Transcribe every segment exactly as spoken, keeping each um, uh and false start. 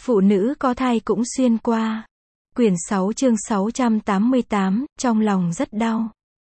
Phụ nữ có thai cũng xuyên qua. Quyển sáu chương sáu trăm tám mươi tám, trong lòng rất đau.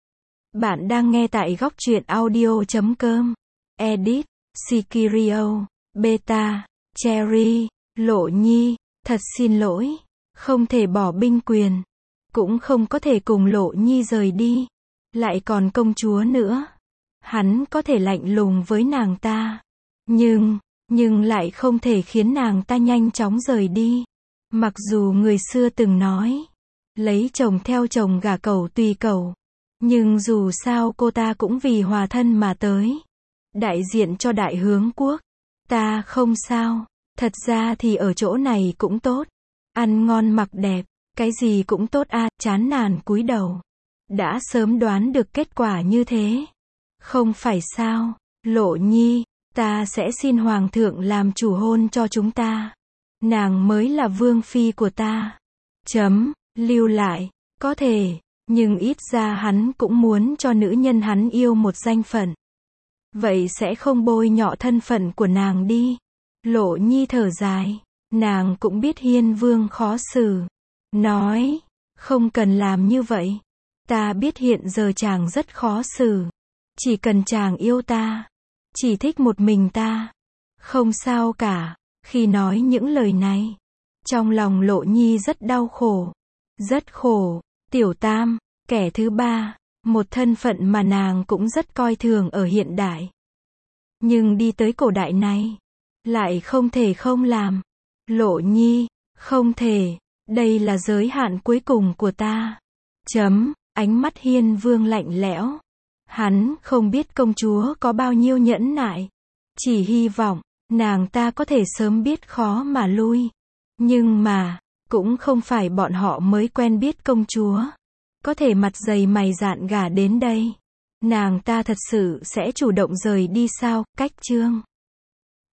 Bạn đang nghe tại góc truyện audio chấm com. Edit, Sikirio, Beta, Cherry, Lộ Nhi, thật xin lỗi. Không thể bỏ binh quyền. Cũng không có thể cùng Lộ Nhi rời đi. Lại còn công chúa nữa. Hắn có thể lạnh lùng với nàng ta. Nhưng, nhưng lại không thể khiến nàng ta nhanh chóng rời đi. Mặc dù người xưa từng nói, lấy chồng theo chồng gả cẩu tùy cẩu. Nhưng dù sao cô ta cũng vì hòa thân mà tới. Đại diện cho đại hướng quốc. Ta không sao. Thật ra thì ở chỗ này cũng tốt. Ăn ngon mặc đẹp. Cái gì cũng tốt a, à, chán nản cúi đầu. Đã sớm đoán được kết quả như thế. Không phải sao, Lộ Nhi, ta sẽ xin Hoàng thượng làm chủ hôn cho chúng ta. Nàng mới là vương phi của ta. Chấm, lưu lại, có thể, nhưng ít ra hắn cũng muốn cho nữ nhân hắn yêu một danh phận. Vậy sẽ không bôi nhọ thân phận của nàng đi. Lộ Nhi thở dài, nàng cũng biết Hiên Vương khó xử. Nói, không cần làm như vậy. Ta biết hiện giờ chàng rất khó xử. Chỉ cần chàng yêu ta. Chỉ thích một mình ta. Không sao cả. Khi nói những lời này, trong lòng Lộ Nhi rất đau khổ. Rất khổ. Tiểu tam, kẻ thứ ba. Một thân phận mà nàng cũng rất coi thường ở hiện đại. Nhưng đi tới cổ đại này, lại không thể không làm. Lộ Nhi, không thể. Đây là giới hạn cuối cùng của ta. Chấm, ánh mắt Hiên Vương lạnh lẽo. Hắn không biết công chúa có bao nhiêu nhẫn nại. Chỉ hy vọng, nàng ta có thể sớm biết khó mà lui. Nhưng mà, cũng không phải bọn họ mới quen biết công chúa. Có thể mặt dày mày dạn gả đến đây. Nàng ta thật sự sẽ chủ động rời đi sao? Cách chương